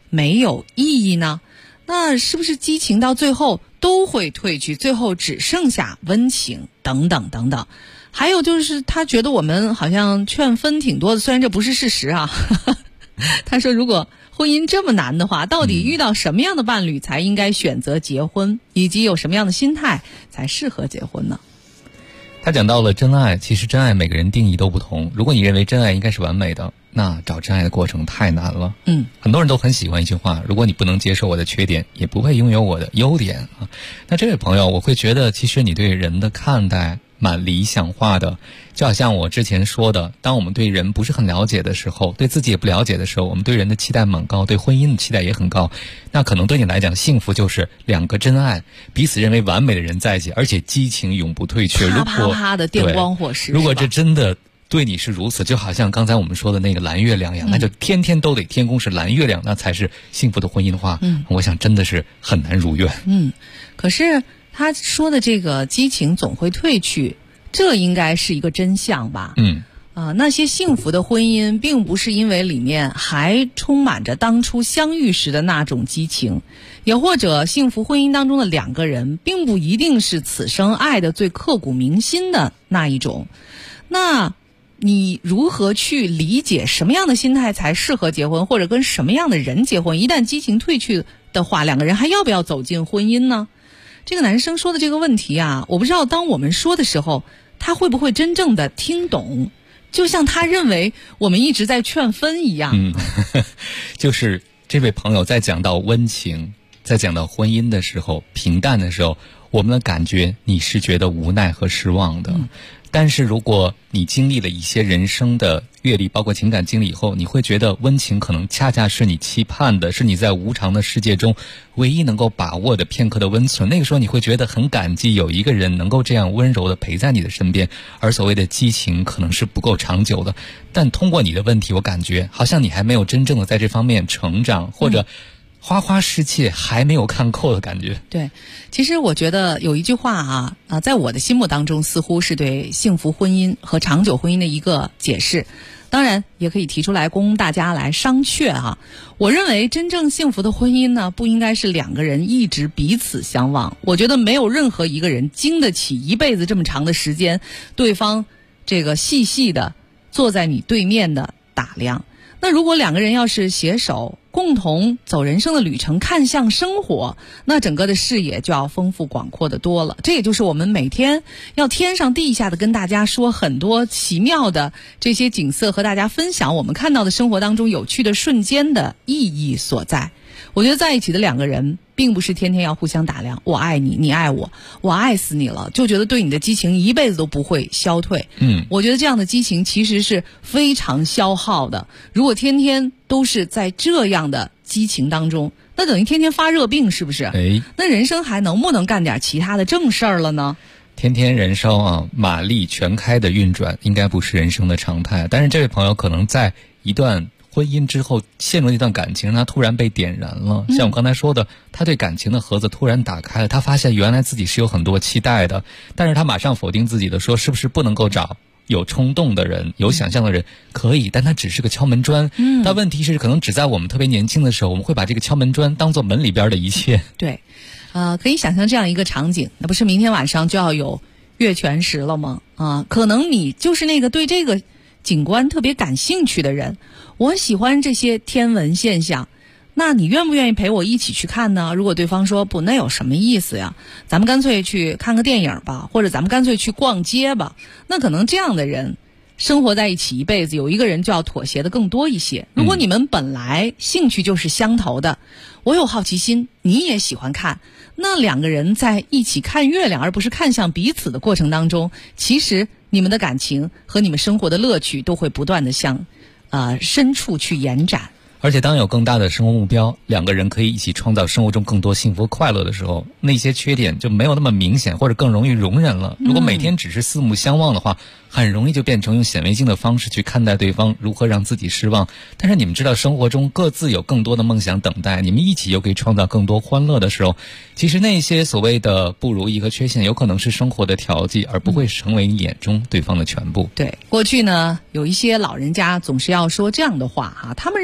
没有意义呢？那是不是激情到最后都会褪去，最后只剩下温情等等等等？还有就是他觉得我们好像劝分挺多的，虽然这不是事实啊。他说如果婚姻这么难的话，到底遇到什么样的伴侣才应该选择结婚，以及有什么样的心态才适合结婚呢？
他讲到了真爱，其实真爱每个人定义都不同。如果你认为真爱应该是完美的，那找真爱的过程太难了。很多人都很喜欢一句话，如果你不能接受我的缺点，也不会拥有我的优点啊。那这位朋友，我会觉得其实你对人的看待蛮理想化的，就好像我之前说的，当我们对人不是很了解的时候，对自己也不了解的时候，我们对人的期待蛮高，对婚姻的期待也很高。那可能对你来讲，幸福就是两个真爱，彼此认为完美的人在一起，而且激情永不退却。
啪啪啪的电光火石。
如果这真的对你是如此，就好像刚才我们说的那个蓝月亮一样，那就天天都得天空是蓝月亮，那才是幸福的婚姻的话，我想真的是很难如愿。
可是他说的这个激情总会褪去，这应该是一个真相吧？那些幸福的婚姻并不是因为里面还充满着当初相遇时的那种激情，也或者幸福婚姻当中的两个人并不一定是此生爱的最刻骨铭心的那一种。那你如何去理解什么样的心态才适合结婚，或者跟什么样的人结婚？一旦激情褪去的话，两个人还要不要走进婚姻呢？这个男生说的这个问题啊，我不知道当我们说的时候，他会不会真正的听懂，就像他认为我们一直在劝分一样。
就是这位朋友在讲到温情，在讲到婚姻的时候，平淡的时候，我们的感觉你是觉得无奈和失望的。但是如果你经历了一些人生的阅历，包括情感经历以后，你会觉得温情可能恰恰是你期盼的，是你在无常的世界中唯一能够把握的片刻的温存。那个时候你会觉得很感激有一个人能够这样温柔的陪在你的身边，而所谓的激情可能是不够长久的。但通过你的问题，我感觉好像你还没有真正的在这方面成长，或者花花世界还没有看够的感觉。
对，其实我觉得有一句话在我的心目当中似乎是对幸福婚姻和长久婚姻的一个解释，当然也可以提出来供大家来商榷我认为真正幸福的婚姻呢，不应该是两个人一直彼此相望。我觉得没有任何一个人经得起一辈子这么长的时间，对方这个细细的坐在你对面的打量。那如果两个人要是携手共同走人生的旅程，看向生活，那整个的视野就要丰富广阔的多了。这也就是我们每天要天上地下的跟大家说很多奇妙的这些景色，和大家分享我们看到的生活当中有趣的瞬间的意义所在。我觉得在一起的两个人并不是天天要互相打量，我爱你，你爱我，我爱死你了，就觉得对你的激情一辈子都不会消退。我觉得这样的激情其实是非常消耗的。如果天天都是在这样的激情当中，那等于天天发热病，是不是？那人生还能不能干点其他的正事儿了呢？
天天燃烧马力全开的运转应该不是人生的常态。但是这位朋友可能在一段婚姻之后陷入一段感情，他突然被点燃了，像我刚才说的，他对感情的盒子突然打开了，他发现原来自己是有很多期待的，但是他马上否定自己的说，是不是不能够找有冲动的人，有想象的人？可以，但他只是个敲门砖。但问题是可能只在我们特别年轻的时候，我们会把这个敲门砖当作门里边的一切。
对，可以想象这样一个场景，那不是明天晚上就要有月全食了吗？可能你就是那个对这个景观特别感兴趣的人，我喜欢这些天文现象，那你愿不愿意陪我一起去看呢？如果对方说不，那有什么意思呀？咱们干脆去看个电影吧，或者咱们干脆去逛街吧。那可能这样的人生活在一起一辈子，有一个人就要妥协的更多一些。如果你们本来兴趣就是相投的，我有好奇心，你也喜欢看，那两个人在一起看月亮而不是看向彼此的过程当中，其实你们的感情和你们生活的乐趣都会不断的向深处去延展。
而且当有更大的生活目标，两个人可以一起创造生活中更多幸福快乐的时候，那些缺点就没有那么明显，或者更容易容忍了。如果每天只是四目相望的话，很容易就变成用显微镜的方式去看待对方，如何让自己失望。但是你们知道生活中各自有更多的梦想等待，你们一起又可以创造更多欢乐的时候，其实那些所谓的不如意和缺陷有可能是生活的调剂，而不会成为你眼中对方的全部。
对，过去呢有一些老人家总是要说这样的话他们认为那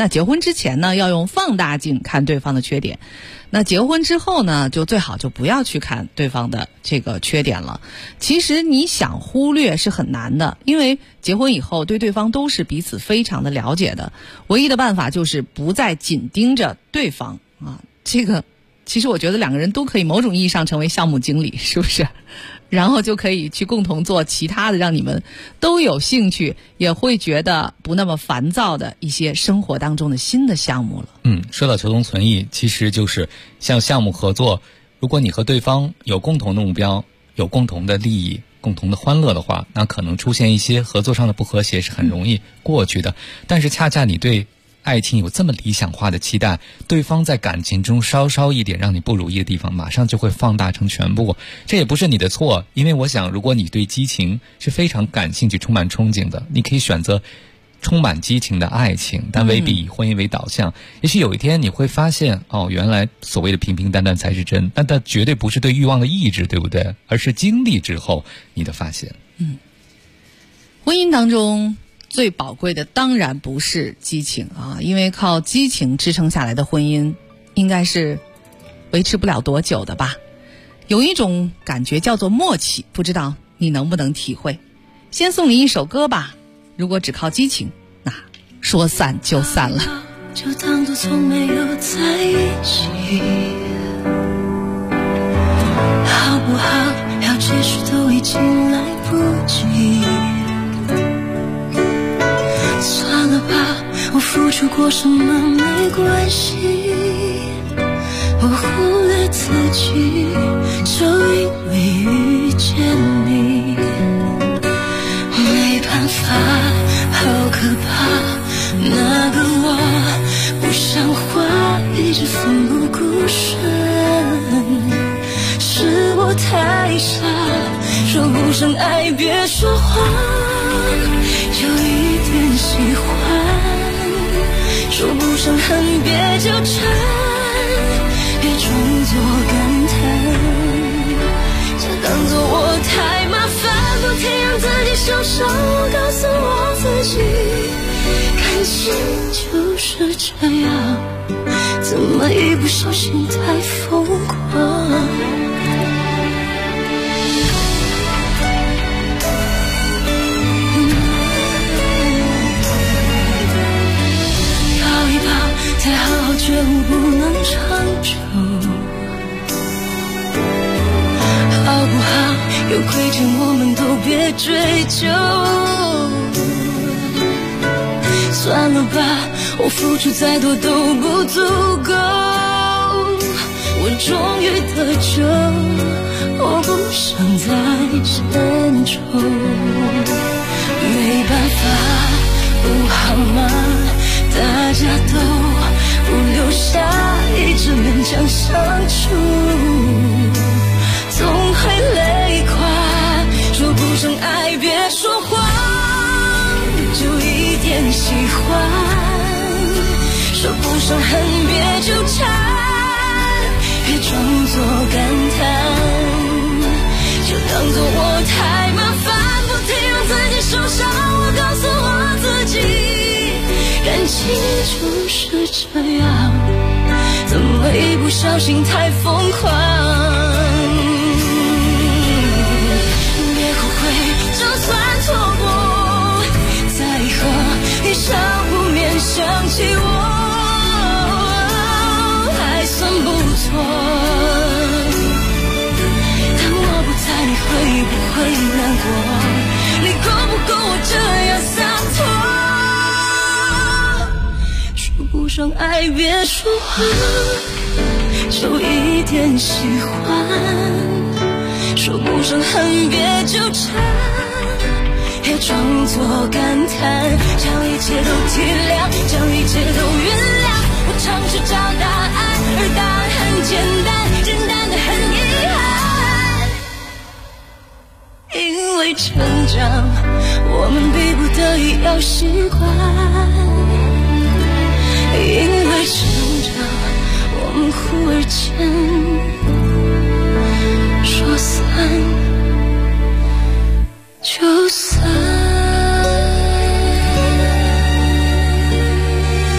那结婚之前呢，要用放大镜看对方的缺点。那结婚之后呢，就最好就不要去看对方的这个缺点了。其实你想忽略是很难的，因为结婚以后对对方都是彼此非常的了解的。唯一的办法就是不再紧盯着对方啊。这个其实我觉得两个人都可以某种意义上成为项目经理，是不是？然后就可以去共同做其他的让你们都有兴趣也会觉得不那么烦躁的一些生活当中的新的项目了。
说到求同存异，其实就是像项目合作，如果你和对方有共同的目标，有共同的利益，共同的欢乐的话，那可能出现一些合作上的不和谐是很容易过去的。但是恰恰你对爱情有这么理想化的期待，对方在感情中稍一点让你不如意的地方，马上就会放大成全部。这也不是你的错，因为我想如果你对激情是非常感兴趣充满憧憬的，你可以选择充满激情的爱情，但未必以婚姻为导向。也许有一天你会发现，原来所谓的平平淡淡才是真，但它绝对不是对欲望的抑制，对不对？而是经历之后你的发现。
婚姻当中最宝贵的当然不是激情啊，因为靠激情支撑下来的婚姻应该是维持不了多久的吧。有一种感觉叫做默契，不知道你能不能体会。先送你一首歌吧，如果只靠激情，那说散就散了。
就当作从没有在一起，好不好要结束都已经来不及。算了吧，我付出过什么没关系，我忽略自己，就因为遇见你。没办法，好可怕，那个我不像话，一直奋不顾身，是我太傻，说不上爱别说谎，有一点喜欢，说不上恨别纠缠，别装作感叹，就当作我太麻烦，不停让自己受伤。我告诉我自己，感情就是这样，怎么一不小心太疯狂。再好好觉悟不能长久，好不好？有亏欠我们都别追究。算了吧，我付出再多都不足够。我终于得救，我不想再迁就。没办法，不好吗？大家都不留下，一直勉强相处，总会累垮。说不上爱别说谎，就一点喜欢，说不上恨别纠缠，别装作感叹，就当作我太麻烦，不停让自己受伤。我告诉我自己，感情就是这样，怎么一不小心太疯狂。别后悔，就算错过，在和你相互面想起我，还算不错。但我不在，你会不会难过？你够不够我这样洒脱？说不上爱别说谎，就一点喜欢，说不上恨别纠缠，别装作感叹，将一切都体谅，将一切都原谅。我尝试找答案，而答案很简单，简单的很遗憾。因为成长，我们逼不得已要习惯。因为成长，我们忽而间说散就散。
这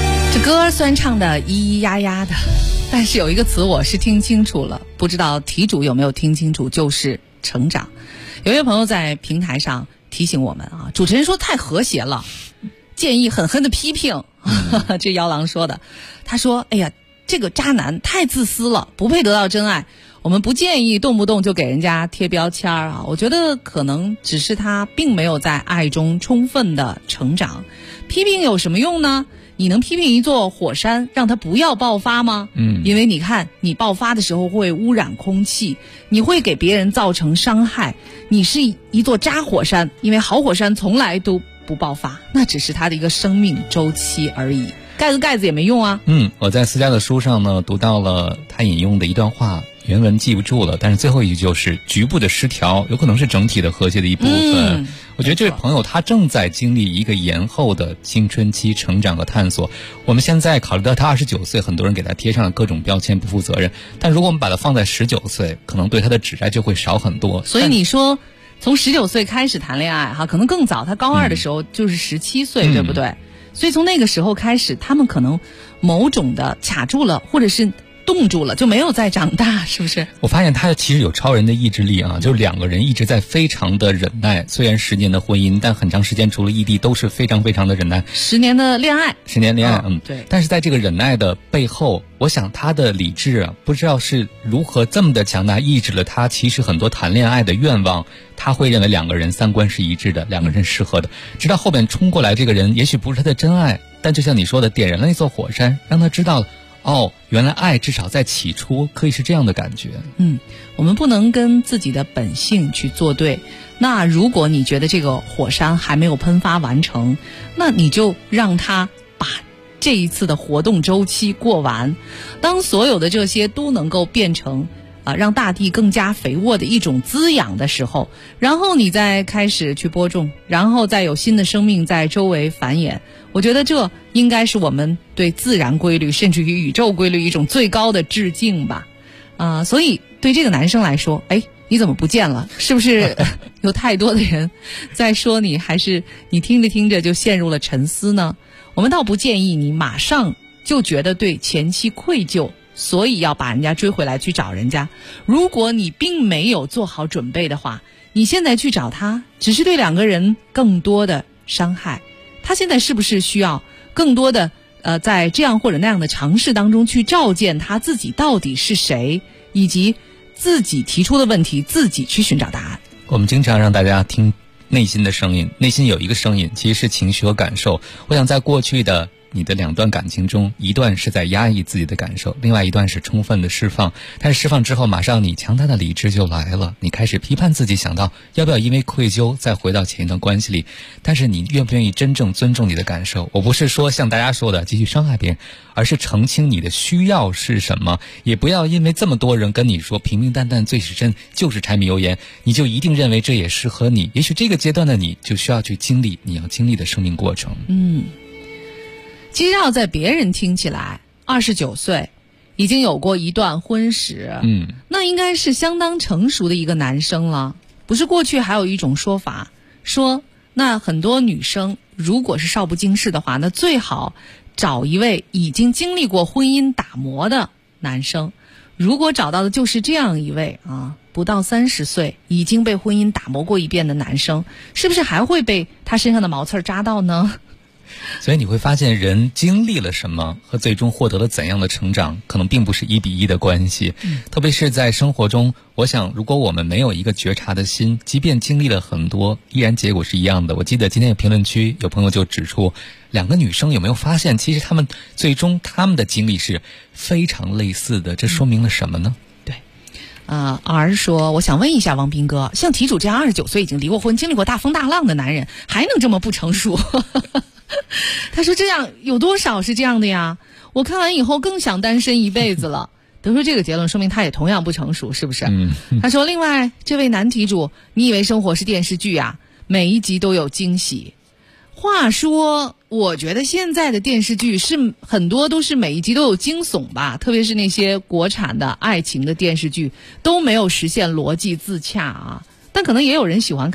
歌虽然唱的咿咿呀呀的，但是有一个词我是听清楚了，不知道题主有没有听清楚，就是成长。有一位朋友在平台上提醒我们啊，主持人说太和谐了，建议狠狠的批评。这妖郎说的，他说哎呀，这个渣男太自私了，不配得到真爱。我们不建议动不动就给人家贴标签啊，我觉得可能只是他并没有在爱中充分的成长。批评有什么用呢？你能批评一座火山让它不要爆发吗？因为你看你爆发的时候会污染空气，你会给别人造成伤害，你是一座渣火山，因为好火山从来都不爆发，那只是它的一个生命周期而已，盖子也没用啊。
我在思佳的书上呢读到了他引用的一段话，原文记不住了，但是最后一句就是局部的失调有可能是整体的和谐的一部分。我觉得这位朋友他正在经历一个延后的青春期成长和探索。我们现在考虑到他29岁，很多人给他贴上了各种标签，不负责任，但如果我们把他放在19岁，可能对他的指摘就会少很多。
所以你说从19岁开始谈恋爱可能更早，他高2的时候就是17岁，对不对？所以从那个时候开始，他们可能某种的卡住了，或者是冻住了，就没有再长大，是不是？
我发现他其实有超人的意志力啊，就是两个人一直在非常的忍耐，虽然10年的婚姻，但很长时间除了异地都是非常非常的忍耐。
10年的恋爱
，10年恋爱，
对。
但是在这个忍耐的背后，我想他的理智不知道是如何这么的强大，抑制了他其实很多谈恋爱的愿望。他会认为两个人三观是一致的，两个人适合的，直到后边冲过来这个人也许不是他的真爱，但就像你说的，点燃了那座火山，让他知道了原来爱至少在起初可以是这样的感觉。
我们不能跟自己的本性去作对。那如果你觉得这个火山还没有喷发完成，那你就让它把这一次的活动周期过完。当所有的这些都能够变成让大地更加肥沃的一种滋养的时候，然后你再开始去播种，然后再有新的生命在周围繁衍。我觉得这应该是我们对自然规律甚至于宇宙规律一种最高的致敬吧。所以对这个男生来说，你怎么不见了？是不是有太多的人在说你，还是你听着听着就陷入了沉思呢？我们倒不建议你马上就觉得对前妻愧疚，所以要把人家追回来去找人家。如果你并没有做好准备的话，你现在去找他只是对两个人更多的伤害。他现在是不是需要更多的在这样或者那样的尝试当中去照见他自己到底是谁，以及自己提出的问题自己去寻找答案。
我们经常让大家听内心的声音，内心有一个声音其实是情绪和感受。我想在过去的你的2段感情中，一段是在压抑自己的感受，另外一段是充分的释放。但是释放之后，马上你强大的理智就来了，你开始批判自己，想到要不要因为愧疚再回到前一段关系里。但是你愿不愿意真正尊重你的感受？我不是说像大家说的继续伤害别人，而是澄清你的需要是什么。也不要因为这么多人跟你说平平淡淡最是真，就是柴米油盐，你就一定认为这也适合你。也许这个阶段的你就需要去经历你要经历的生命过程。
其实要在别人听起来29岁已经有过一段婚史，那应该是相当成熟的一个男生了。不是过去还有一种说法，说那很多女生如果是少不经事的话，那最好找一位已经经历过婚姻打磨的男生。如果找到的就是这样一位不到30岁已经被婚姻打磨过一遍的男生，是不是还会被他身上的毛刺扎到呢？
所以你会发现人经历了什么和最终获得了怎样的成长可能并不是1:1的关系。特别是在生活中，我想如果我们没有一个觉察的心，即便经历了很多，依然结果是一样的。我记得今天的评论区有朋友就指出，2个女生有没有发现其实她们最终她们的经历是非常类似的，这说明了什么呢？
儿说，我想问一下王斌哥，像题主这样29岁已经离过婚经历过大风大浪的男人还能这么不成熟？他说这样有多少是这样的呀？我看完以后更想单身一辈子了。得出这个结论说明他也同样不成熟，是不是？他说另外这位男题主，你以为生活是电视剧啊？每一集都有惊喜。话说我觉得现在的电视剧是很多都是每一集都有惊悚吧，特别是那些国产的爱情的电视剧都没有实现逻辑自洽但可能也有人喜欢看。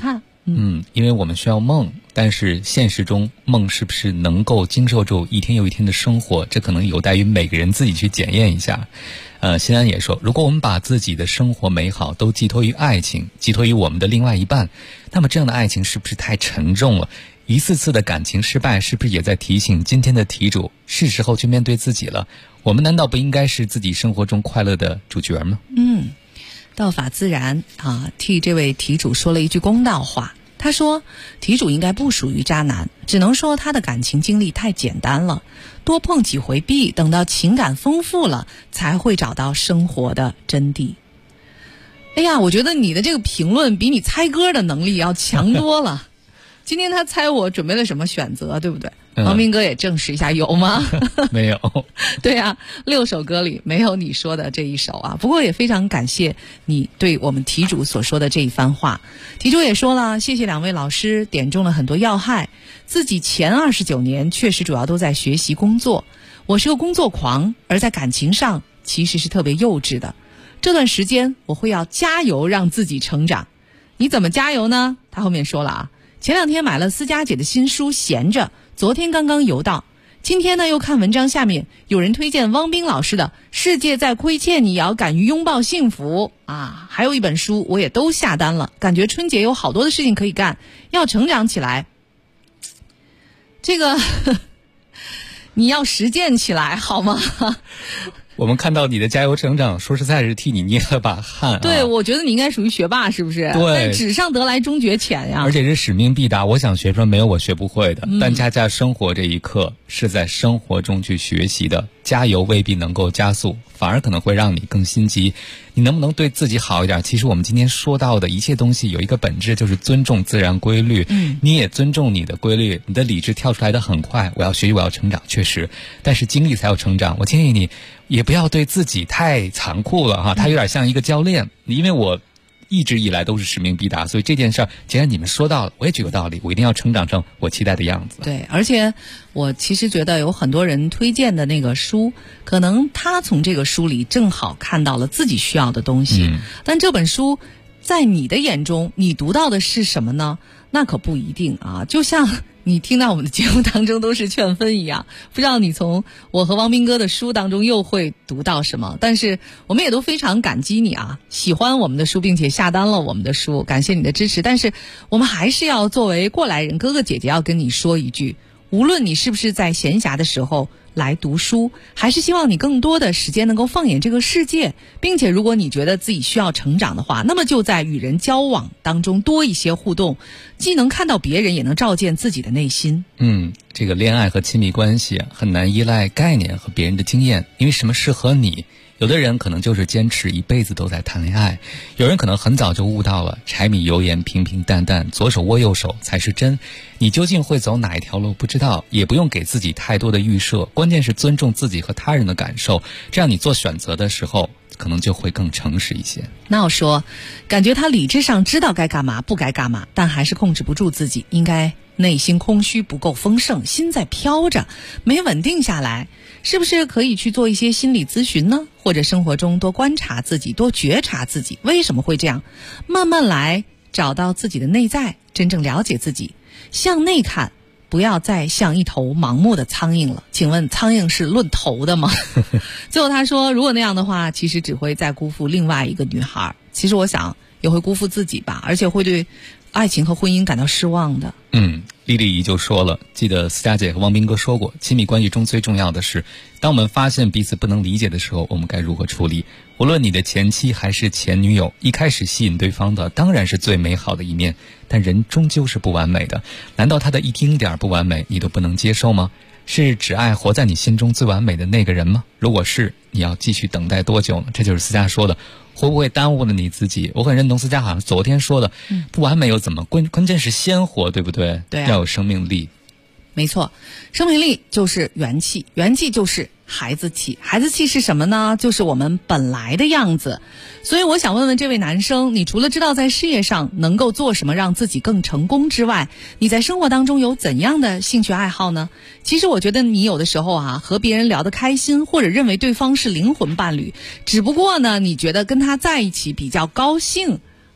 因为我们需要梦，但是现实中梦是不是能够经受住一天又一天的生活，这可能有待于每个人自己去检验一下。新安也说，如果我们把自己的生活美好都寄托于爱情，寄托于我们的另外一半，那么这样的爱情是不是太沉重了？一次次的感情失败，是不是也在提醒今天的题主，是时候去面对自己了？我们难道不应该是自己生活中快乐的主角吗？
道法自然啊，替这位题主说了一句公道话。他说，题主应该不属于渣男，只能说他的感情经历太简单了，多碰几回壁，等到情感丰富了，才会找到生活的真谛。哎呀，我觉得你的这个评论比你猜歌的能力要强多了。今天他猜我准备了什么选择，对不对？王明哥也证实一下，有吗？
没有。
对啊，6首歌里没有你说的这一首啊。不过也非常感谢你对我们题主所说的这一番话。题主也说了，谢谢2位老师点中了很多要害。自己前29年确实主要都在学习工作，我是个工作狂，而在感情上其实是特别幼稚的。这段时间我会要加油让自己成长。你怎么加油呢？他后面说了啊，前2天买了思佳姐的新书闲着，昨天刚刚邮到，今天呢又看文章下面有人推荐汪冰老师的《世界在亏欠你，也要敢于拥抱幸福》啊，还有一本书我也都下单了，感觉春节有好多的事情可以干，要成长起来。这个你要实践起来好吗？
我们看到你的加油成长，说实在是替你捏了把汗
对，我觉得你应该属于学霸，是不是？
对，
但纸上得来终觉浅呀。
而且是使命必达，我想学出来没有我学不会的。但恰恰生活这一刻是在生活中去学习的，加油未必能够加速，反而可能会让你更心急。你能不能对自己好一点？其实我们今天说到的一切东西有一个本质，就是尊重自然规律。你也尊重你的规律，你的理智跳出来的很快，我要学习，我要成长，确实，但是经历才有成长。我建议你也不要对自己太残酷了哈，他有点像一个教练，因为我一直以来都是使命必达，所以这件事儿既然你们说到了，我也举个道理，我一定要成长成我期待的样子。
对，而且我其实觉得有很多人推荐的那个书，可能他从这个书里正好看到了自己需要的东西，但这本书在你的眼中你读到的是什么呢？那可不一定啊，就像你听到我们的节目当中都是劝分一样，不知道你从我和汪斌哥的书当中又会读到什么。但是我们也都非常感激你啊，喜欢我们的书并且下单了我们的书，感谢你的支持。但是我们还是要作为过来人，哥哥姐姐要跟你说一句，无论你是不是在闲暇的时候来读书，还是希望你更多的时间能够放眼这个世界，并且如果你觉得自己需要成长的话，那么就在与人交往当中多一些互动，既能看到别人，也能照见自己的内心。
这个恋爱和亲密关系很难依赖概念和别人的经验，因为什么适合你，有的人可能就是坚持一辈子都在谈恋爱，有人可能很早就悟到了柴米油盐平平淡淡，左手握右手才是真。你究竟会走哪一条路不知道，也不用给自己太多的预设，关键是尊重自己和他人的感受，这样你做选择的时候可能就会更诚实一些。
那我说，感觉他理智上知道该干嘛不该干嘛，但还是控制不住自己，应该内心空虚，不够丰盛，心在飘着，没稳定下来，是不是可以去做一些心理咨询呢？或者生活中多观察自己，多觉察自己为什么会这样，慢慢来，找到自己的内在，真正了解自己，向内看，不要再像一头盲目的苍蝇了。请问苍蝇是论头的吗？最后他说，如果那样的话，其实只会再辜负另外一个女孩，其实我想也会辜负自己吧，而且会对爱情和婚姻感到失望的。
丽丽姨就说了，记得思佳姐和汪斌哥说过，亲密关系中最重要的是，当我们发现彼此不能理解的时候，我们该如何处理。无论你的前妻还是前女友，一开始吸引对方的当然是最美好的一面，但人终究是不完美的，难道他的一丁点不完美你都不能接受吗？是只爱活在你心中最完美的那个人吗？如果是，你要继续等待多久呢？这就是思佳说的，会不会耽误了你自己？我很认同思佳好像昨天说的，不完美又怎么关键是鲜活，对不对？
对啊，
要有生命力。
没错，生命力就是元气，元气就是孩子气，孩子气是什么呢？就是我们本来的样子。所以我想问问这位男生，你除了知道在事业上能够做什么让自己更成功之外，你在生活当中有怎样的兴趣爱好呢？其实我觉得你有的时候和别人聊得开心，或者认为对方是灵魂伴侣，只不过呢你觉得跟他在一起比较高兴，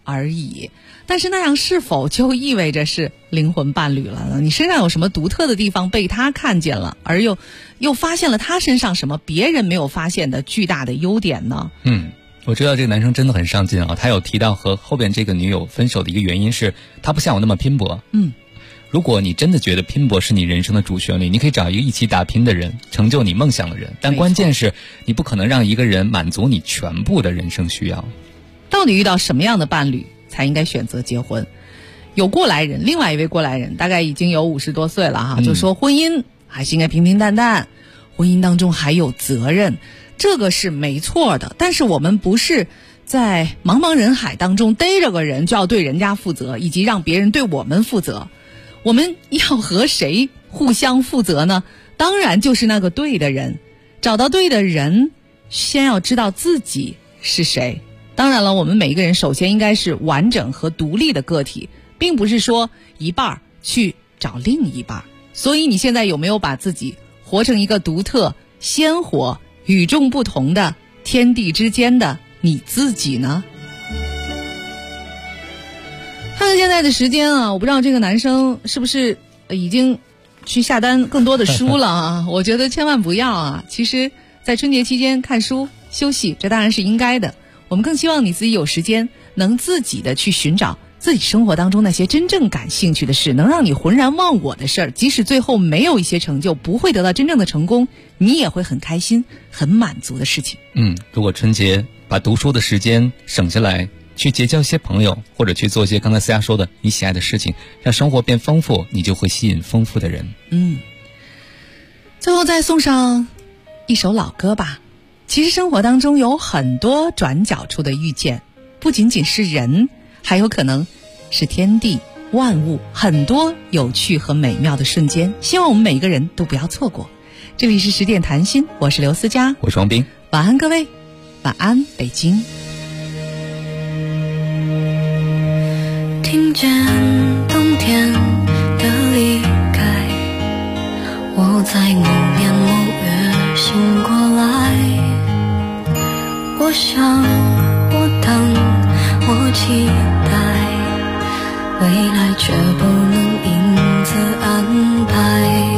而已。但是那样是否就意味着是灵魂伴侣了呢？你身上有什么独特的地方被他看见了，而又发现了他身上什么别人没有发现的巨大的优点呢？
我知道这个男生真的很上进啊，他有提到和后边这个女友分手的一个原因是他不像我那么拼搏。如果你真的觉得拼搏是你人生的主旋律，你可以找一个一起打拼的人，成就你梦想的人，但关键是你不可能让一个人满足你全部的人生需要。
到底遇到什么样的伴侣才应该选择结婚？有过来人，另外一位过来人大概已经有50多岁了哈，就说婚姻还是应该平平淡淡，婚姻当中还有责任，这个是没错的。但是我们不是在茫茫人海当中逮着个人就要对人家负责，以及让别人对我们负责。我们要和谁互相负责呢？当然就是那个对的人。找到对的人，先要知道自己是谁。当然了，我们每一个人首先应该是完整和独立的个体，并不是说一半去找另一半。所以你现在有没有把自己活成一个独特、鲜活、与众不同的天地之间的你自己呢？看看现在的时间啊，我不知道这个男生是不是已经去下单更多的书了啊？我觉得千万不要啊！其实在春节期间看书休息，这当然是应该的。我们更希望你自己有时间能自己的去寻找自己生活当中那些真正感兴趣的事，能让你浑然忘我的事儿，即使最后没有一些成就，不会得到真正的成功，你也会很开心很满足的事情。
如果春节把读书的时间省下来，去结交一些朋友，或者去做一些刚才思佳说的你喜爱的事情，让生活变丰富，你就会吸引丰富的人。
最后再送上一首老歌吧。其实生活当中有很多转角处的遇见，不仅仅是人，还有可能是天地万物，很多有趣和美妙的瞬间，希望我们每一个人都不要错过。这里是10点谈心，我是刘思佳，
我是王斌。
晚安各位，晚安北京。
听见冬天的离开，我在某年某月醒过来，我想我等我期待，未来却不能因此安排。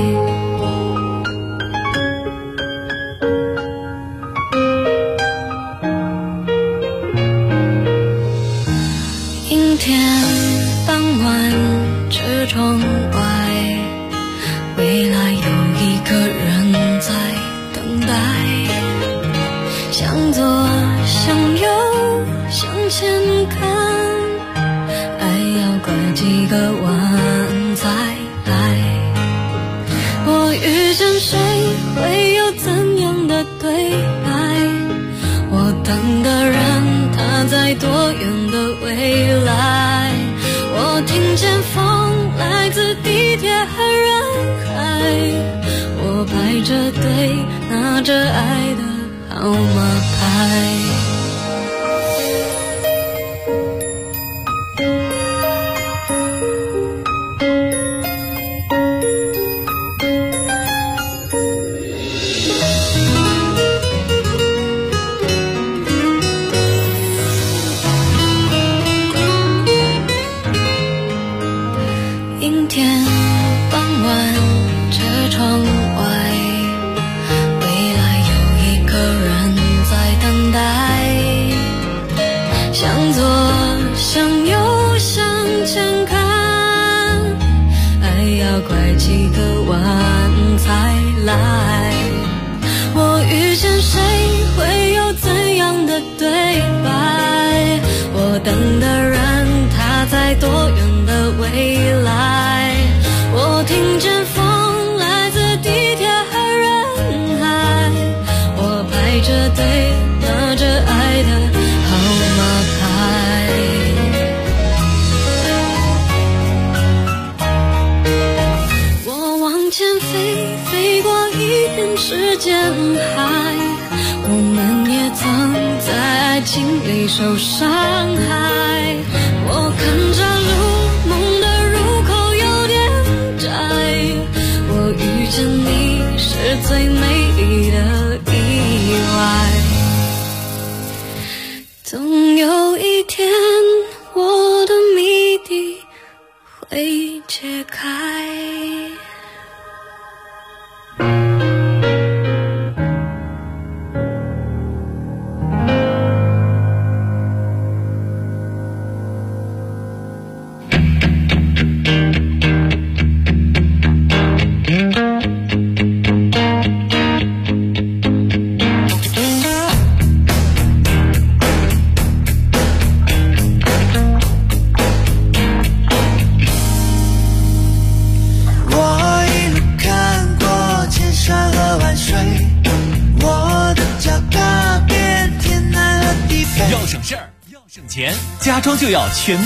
阴天傍晚车窗外，未来有一个人在等待，向左向右向前看，爱要拐几个弯才来。我遇见谁会有怎样的对白，我等的人他在多远的未来，我听见风来自地铁和人海，我排着队拿着爱的号码牌。阴天傍晚车窗外，未来有一个人在等待，向左向右向前看，爱要拐几个弯才来。我遇见谁会有怎样的对白，我等的人他在多远的未来，我听见风来自地铁和人海，我排着队拿着爱的号码牌。我往前飞，飞过一片时间海，我们也曾在爱情里受伤害，我看着路梦的入口有点窄，我遇见你是最美丽的意外，总有一天我
省钱，家装就要全